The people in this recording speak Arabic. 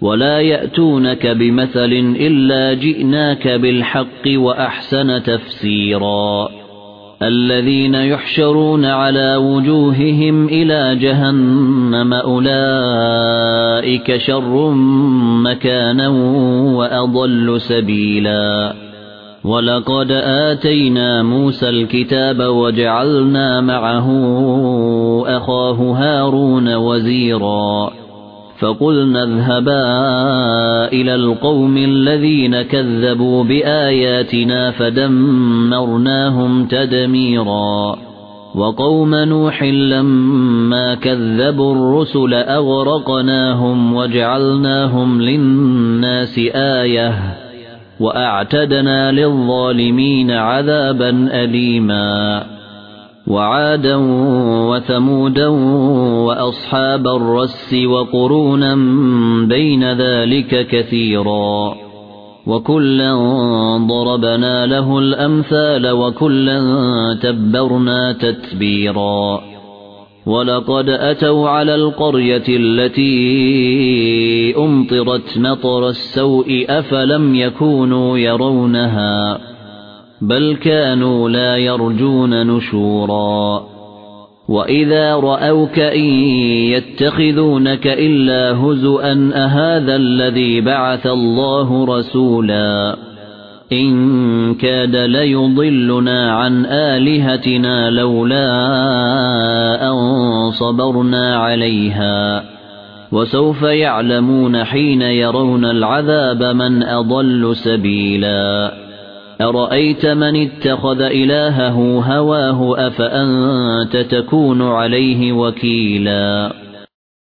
ولا يأتونك بمثل إلا جئناك بالحق وأحسن تفسيرا الذين يحشرون على وجوههم إلى جهنم أولئك شر مكانا وأضل سبيلا ولقد آتينا موسى الكتاب وجعلنا معه أخاه هارون وزيرا فقلنا اذهبا إلى القوم الذين كذبوا بآياتنا فدمرناهم تدميرا وقوم نوح لما كذبوا الرسل أغرقناهم وجعلناهم للناس آية وأعتدنا للظالمين عذابا أليما وعادا وثمودا وأصحاب الرس وقرونا بين ذلك كثيرا وكلا ضربنا له الأمثال وكلا تبرنا تتبيرا ولقد أتوا على القرية التي أمطرت مطر السوء أفلم يكونوا يرونها بل كانوا لا يرجون نشورا وإذا رأوك إن يتخذونك إلا هزؤا أهذا الذي بعث الله رسولا إن كاد ليضلنا عن آلهتنا لولا أن صبرنا عليها وسوف يعلمون حين يرون العذاب من أضل سبيلا أرأيت من اتخذ إلهه هواه أفأنت تكون عليه وكيلا